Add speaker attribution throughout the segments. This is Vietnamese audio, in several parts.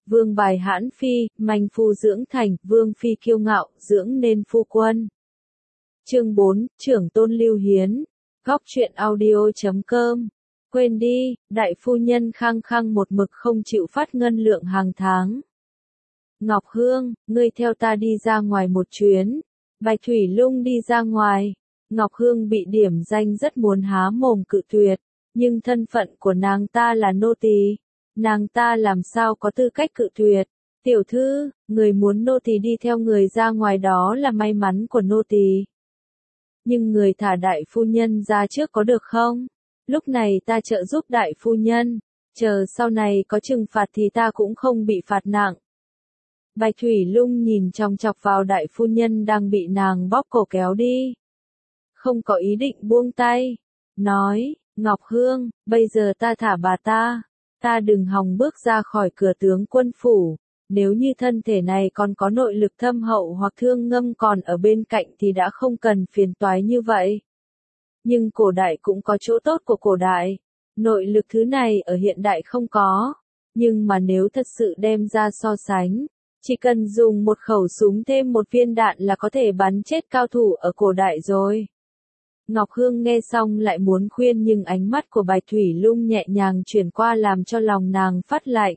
Speaker 1: Vương bài hãn phi, manh phu dưỡng thành, vương phi kiêu ngạo, dưỡng nên phu quân. Chương 4, trưởng tôn Lưu Hiến. Góc truyện audio.com. Quên đi, đại phu nhân khăng khăng một mực không chịu phát ngân lượng hàng tháng. Ngọc Hương, ngươi theo ta đi ra ngoài một chuyến. Bạch Thủy Lung đi ra ngoài. Ngọc Hương bị điểm danh rất muốn há mồm cự tuyệt, nhưng thân phận của nàng ta là nô tỳ, nàng ta làm sao có tư cách cự tuyệt. Tiểu thư, người muốn nô tỳ đi theo người ra ngoài đó là may mắn của nô tỳ. Nhưng người thả đại phu nhân ra trước có được không? Lúc này ta trợ giúp đại phu nhân, chờ sau này có trừng phạt thì ta cũng không bị phạt nặng. Bạch Thủy Lung nhìn chòng chọc vào đại phu nhân đang bị nàng bóp cổ kéo đi. Không có ý định buông tay. Nói, Ngọc Hương, bây giờ ta thả bà ta đừng hòng bước ra khỏi cửa tướng quân phủ. Nếu như thân thể này còn có nội lực thâm hậu hoặc thương ngâm còn ở bên cạnh thì đã không cần phiền toái như vậy. Nhưng cổ đại cũng có chỗ tốt của cổ đại. Nội lực thứ này ở hiện đại không có. Nhưng mà nếu thật sự đem ra so sánh, chỉ cần dùng một khẩu súng thêm một viên đạn là có thể bắn chết cao thủ ở cổ đại rồi. Ngọc Hương nghe xong lại muốn khuyên nhưng ánh mắt của Bạch Thủy Lung nhẹ nhàng chuyển qua làm cho lòng nàng phát lạnh.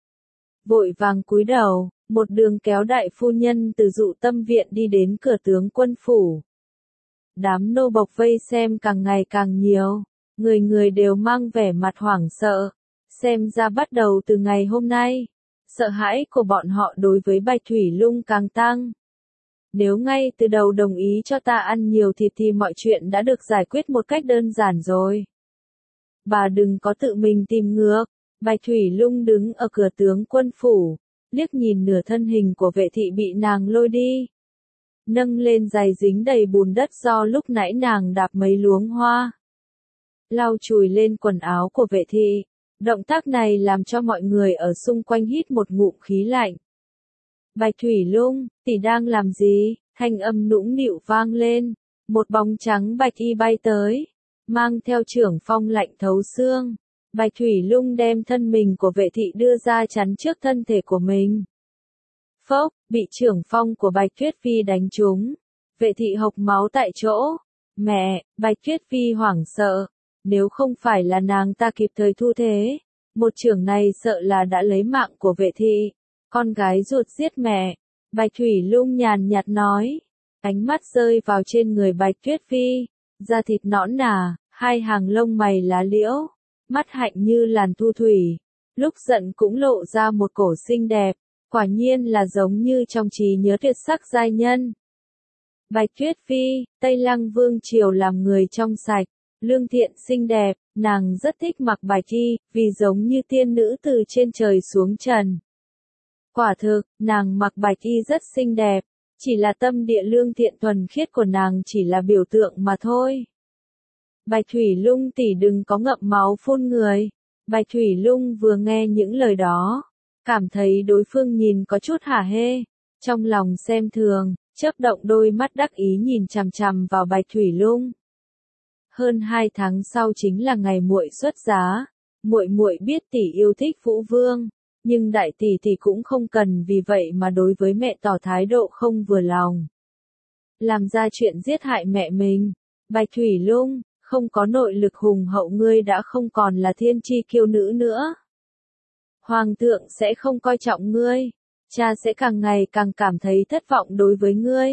Speaker 1: Vội vàng cúi đầu, một đường kéo đại phu nhân từ dụ tâm viện đi đến cửa tướng quân phủ. Đám nô bộc vây xem càng ngày càng nhiều, người người đều mang vẻ mặt hoảng sợ, xem ra bắt đầu từ ngày hôm nay, sợ hãi của bọn họ đối với Bạch Thủy Lung càng tăng. Nếu ngay từ đầu đồng ý cho ta ăn nhiều thịt thì mọi chuyện đã được giải quyết một cách đơn giản rồi. Bà đừng có tự mình tìm ngược. Bạch Thủy Lung đứng ở cửa tướng quân phủ, liếc nhìn nửa thân hình của vệ thị bị nàng lôi đi. Nâng lên giày dính đầy bùn đất do lúc nãy nàng đạp mấy luống hoa. Lau chùi lên quần áo của vệ thị. Động tác này làm cho mọi người ở xung quanh hít một ngụm khí lạnh. Bạch Thủy Lung, tỷ đang làm gì? Thanh âm nũng nịu vang lên. Một bóng trắng bạch y bay tới, mang theo trưởng phong lạnh thấu xương. Bạch Thủy Lung đem thân mình của vệ thị đưa ra chắn trước thân thể của mình. Phốc, bị trưởng phong của Bạch Tuyết Phi đánh trúng. Vệ thị hộc máu tại chỗ. Mẹ, Bạch Tuyết Phi hoảng sợ. Nếu không phải là nàng ta kịp thời thu thế, một chưởng này sợ là đã lấy mạng của vệ thị. Con gái ruột giết mẹ. Bạch Thủy Lung nhàn nhạt nói. Ánh mắt rơi vào trên người Bạch Tuyết Phi. Da thịt nõn nà, hai hàng lông mày lá liễu. Mắt hạnh như làn thu thủy. Lúc giận cũng lộ ra một cổ xinh đẹp. Quả nhiên là giống như trong trí nhớ tuyệt sắc giai nhân. Bạch Tuyết Phi, Tây Lăng Vương triều làm người trong sạch, lương thiện xinh đẹp, nàng rất thích mặc bạch y, vì giống như tiên nữ từ trên trời xuống trần. Quả thực, nàng mặc bạch y rất xinh đẹp, chỉ là tâm địa lương thiện thuần khiết của nàng chỉ là biểu tượng mà thôi. Bạch Thủy Lung tỷ đừng có ngậm máu phun người. Bạch Thủy Lung vừa nghe những lời đó, cảm thấy đối phương nhìn có chút hả hê, trong lòng xem thường, chớp động đôi mắt đắc ý nhìn chằm chằm vào Bạch Thủy Lung. Hơn 2 tháng sau chính là ngày muội xuất giá, muội biết tỷ yêu thích Vũ Vương, nhưng đại tỷ tỷ cũng không cần vì vậy mà đối với mẹ tỏ thái độ không vừa lòng. Làm ra chuyện giết hại mẹ mình. Bạch Thủy Lung, không có nội lực hùng hậu ngươi đã không còn là thiên chi kiêu nữ nữa. Hoàng thượng sẽ không coi trọng ngươi, cha sẽ càng ngày càng cảm thấy thất vọng đối với ngươi.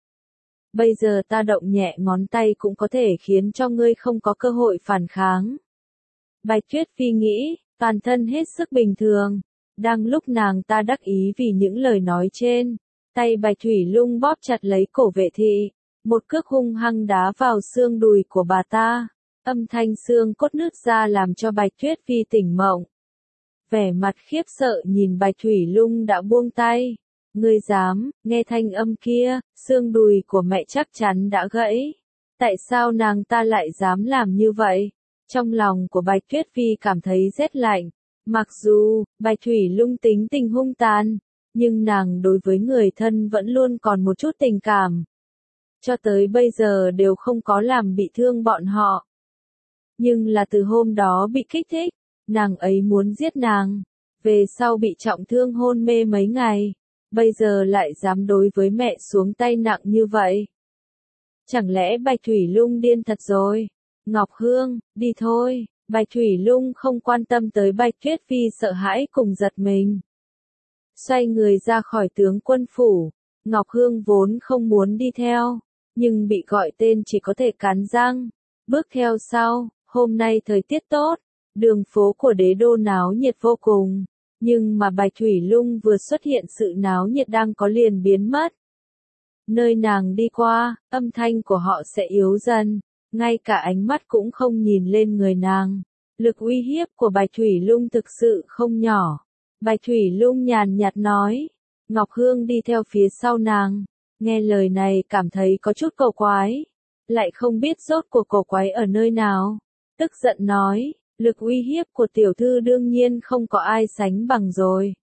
Speaker 1: Bây giờ ta động nhẹ ngón tay cũng có thể khiến cho ngươi không có cơ hội phản kháng. Bạch Tuyết Phi nghĩ, toàn thân hết sức bình thường. Đang lúc nàng ta đắc ý vì những lời nói trên, tay Bạch Thủy Lung bóp chặt lấy cổ vệ thị. Một cước hung hăng đá vào xương đùi của bà ta. Âm thanh xương cốt nứt ra làm cho Bạch Tuyết Phi tỉnh mộng. Vẻ mặt khiếp sợ nhìn Bạch Thủy Lung đã buông tay. Ngươi dám, nghe thanh âm kia, xương đùi của mẹ chắc chắn đã gãy. Tại sao nàng ta lại dám làm như vậy? Trong lòng của Bạch Tuyết Phi cảm thấy rét lạnh. Mặc dù, Bạch Thủy Lung tính tình hung tàn, nhưng nàng đối với người thân vẫn luôn còn một chút tình cảm. Cho tới bây giờ đều không có làm bị thương bọn họ. Nhưng là từ hôm đó bị kích thích, nàng ấy muốn giết nàng. về sau bị trọng thương hôn mê mấy ngày, bây giờ lại dám đối với mẹ xuống tay nặng như vậy. Chẳng lẽ Bạch Thủy Lung điên thật rồi? Ngọc Hương, đi thôi. Bạch Thủy Lung không quan tâm tới Bạch Tuyết Phi sợ hãi cùng giật mình. Xoay người ra khỏi tướng quân phủ, Ngọc Hương vốn không muốn đi theo, nhưng bị gọi tên chỉ có thể cắn răng. Bước theo sau, hôm nay thời tiết tốt, đường phố của đế đô náo nhiệt vô cùng, nhưng mà Bạch Thủy Lung vừa xuất hiện sự náo nhiệt đang có liền biến mất. Nơi nàng đi qua, âm thanh của họ sẽ yếu dần, ngay cả ánh mắt cũng không nhìn lên người nàng. Lực uy hiếp của Bạch Thủy Lung thực sự không nhỏ. Bạch Thủy Lung nhàn nhạt nói, Ngọc Hương đi theo phía sau nàng, nghe lời này cảm thấy có chút cổ quái, lại không biết rốt cuộc cổ quái ở nơi nào. Tức giận nói, lực uy hiếp của tiểu thư đương nhiên không có ai sánh bằng rồi.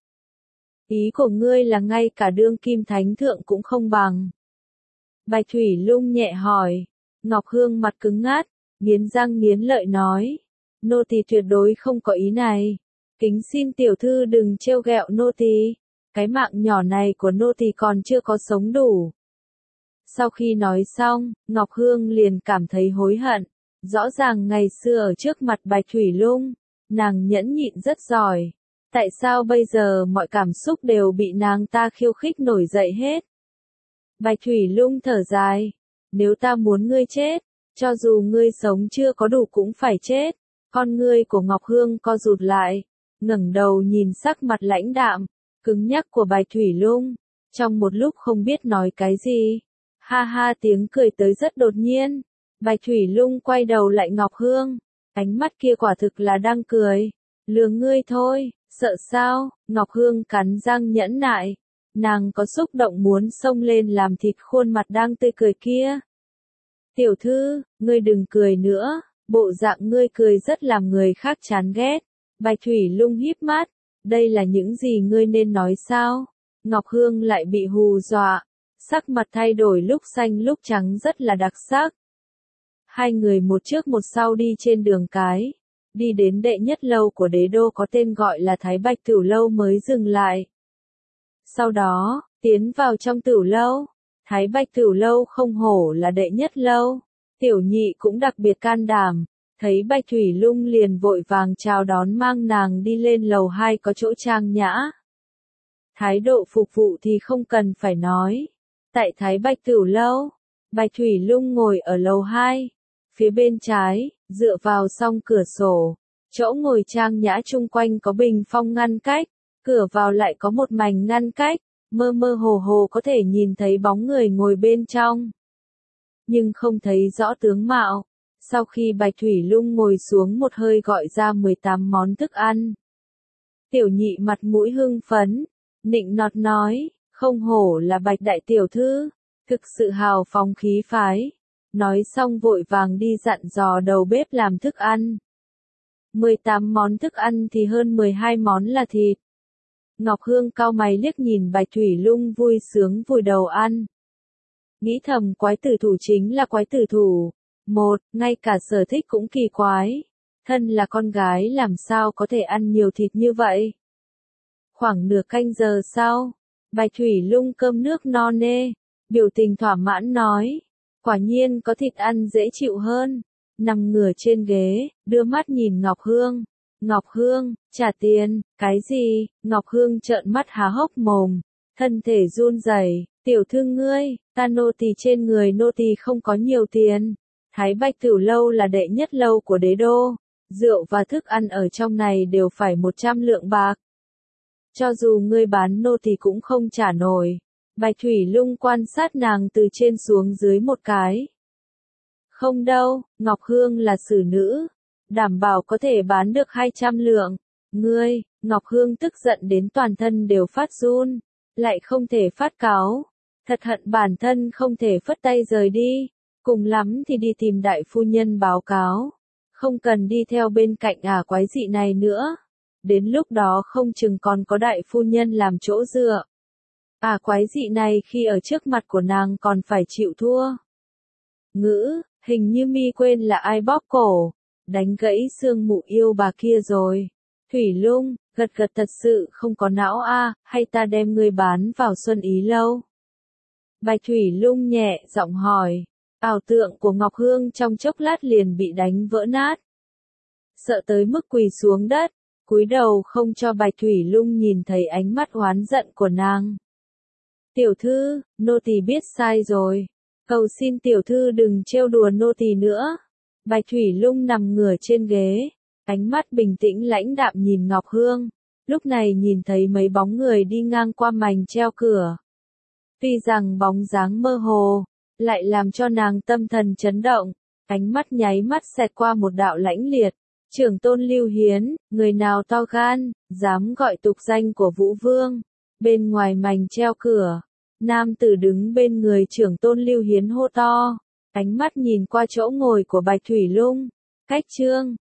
Speaker 1: Ý của ngươi là ngay cả đương kim thánh thượng cũng không bằng. Bạch Thủy Lung nhẹ hỏi, Ngọc Hương mặt cứng ngắt, nghiến răng nghiến lợi nói, nô tỳ tuyệt đối không có ý này. Kính xin tiểu thư đừng trêu ghẹo nô tỳ, cái mạng nhỏ này của nô tỳ còn chưa có sống đủ. Sau khi nói xong, Ngọc Hương liền cảm thấy hối hận. Rõ ràng ngày xưa ở trước mặt Bạch Thủy Lung, nàng nhẫn nhịn rất giỏi. Tại sao bây giờ mọi cảm xúc đều bị nàng ta khiêu khích nổi dậy hết? Bạch Thủy Lung thở dài, nếu ta muốn ngươi chết, cho dù ngươi sống chưa có đủ cũng phải chết. Con ngươi của Ngọc Hương co rụt lại, ngẩng đầu nhìn sắc mặt lãnh đạm, cứng nhắc của Bạch Thủy Lung, trong một lúc không biết nói cái gì. Ha ha, tiếng cười tới rất đột nhiên. Bạch Thủy Lung quay đầu lại Ngọc Hương, ánh mắt kia quả thực là đang cười. Lừa ngươi thôi, sợ sao? Ngọc Hương cắn răng nhẫn nại, nàng có xúc động muốn xông lên làm thịt khuôn mặt đang tươi cười kia. Tiểu thư, ngươi đừng cười nữa, bộ dạng ngươi cười rất làm người khác chán ghét. Bạch Thủy Lung híp mắt, đây là những gì ngươi nên nói sao? Ngọc Hương lại bị hù dọa, sắc mặt thay đổi lúc xanh lúc trắng rất là đặc sắc. Hai người một trước một sau đi trên đường cái, đi đến đệ nhất lâu của đế đô có tên gọi là Thái Bạch Tửu Lâu mới dừng lại. Sau đó, tiến vào trong tửu lâu, Thái Bạch Tửu Lâu không hổ là đệ nhất lâu, tiểu nhị cũng đặc biệt can đảm, thấy Bạch Thủy Lung liền vội vàng chào đón mang nàng đi lên lầu 2 có chỗ trang nhã. Thái độ phục vụ thì không cần phải nói. Tại Thái Bạch Tửu Lâu, Bạch Thủy Lung ngồi ở lầu 2, phía bên trái, dựa vào song cửa sổ, chỗ ngồi trang nhã chung quanh có bình phong ngăn cách, cửa vào lại có một mảnh ngăn cách, mơ mơ hồ hồ có thể nhìn thấy bóng người ngồi bên trong, nhưng không thấy rõ tướng mạo. Sau khi Bạch Thủy Lung ngồi xuống một hơi gọi ra 18 món thức ăn. Tiểu nhị mặt mũi hưng phấn, nịnh nọt nói, không hổ là Bạch đại tiểu thư, thực sự hào phóng khí phái. Nói xong vội vàng đi dặn dò đầu bếp làm thức ăn. 18 món thức ăn thì hơn 12 món là thịt. Ngọc Hương cau mày liếc nhìn Bạch Thủy Lung vui sướng vùi đầu ăn. Nghĩ thầm quái tử thủ chính là quái tử thủ. Ngay cả sở thích cũng kỳ quái. Thân là con gái làm sao có thể ăn nhiều thịt như vậy? Khoảng nửa canh giờ sau, Bạch Thủy Lung cơm nước no nê, biểu tình thỏa mãn nói. Quả nhiên có thịt ăn dễ chịu hơn. Nằm ngửa trên ghế, đưa mắt nhìn Ngọc Hương. Ngọc Hương, trả tiền, cái gì? Ngọc Hương trợn mắt há hốc mồm, thân thể run rẩy. Tiểu thư ngươi, ta nô tỳ trên người nô tỳ không có nhiều tiền. Thái Bạch Tửu Lâu là đệ nhất lâu của đế đô, rượu và thức ăn ở trong này đều phải 100 lượng bạc. Cho dù ngươi bán nô tỳ cũng không trả nổi. Bạch Thủy Lung quan sát nàng từ trên xuống dưới một cái. Không đâu, Ngọc Hương là xử nữ, đảm bảo có thể bán được 200 lượng. Ngươi, Ngọc Hương tức giận đến toàn thân đều phát run, lại không thể phát cáo. Thật hận bản thân không thể phất tay rời đi, cùng lắm thì đi tìm đại phu nhân báo cáo. Không cần đi theo bên cạnh quái dị này nữa. Đến lúc đó không chừng còn có đại phu nhân làm chỗ dựa. Quái dị này khi ở trước mặt của nàng còn phải chịu thua. Hình như mi quên là ai bóp cổ, đánh gãy xương mụ yêu bà kia rồi. Thủy Lung, gật gật thật sự không có não a, hay ta đem ngươi bán vào Xuân Ý lâu? Bạch Thủy Lung nhẹ giọng hỏi, ảo tượng của Ngọc Hương trong chốc lát liền bị đánh vỡ nát. Sợ tới mức quỳ xuống đất, cúi đầu không cho Bạch Thủy Lung nhìn thấy ánh mắt oán giận của nàng. Tiểu thư, nô tỳ biết sai rồi. Cầu xin tiểu thư đừng trêu đùa nô tỳ nữa. Bạch Thủy Lung nằm ngửa trên ghế, ánh mắt bình tĩnh lãnh đạm nhìn Ngọc Hương. Lúc này nhìn thấy mấy bóng người đi ngang qua mành treo cửa. Tuy rằng bóng dáng mơ hồ, lại làm cho nàng tâm thần chấn động, ánh mắt nháy mắt xẹt qua một đạo lãnh liệt. Trưởng tôn Lưu Hiến, người nào to gan, dám gọi tục danh của Vũ Vương. Bên ngoài mành treo cửa, nam tử đứng bên người trưởng tôn Lưu Hiến hô to, ánh mắt nhìn qua chỗ ngồi của Bạch Thủy Lung. Cách trương,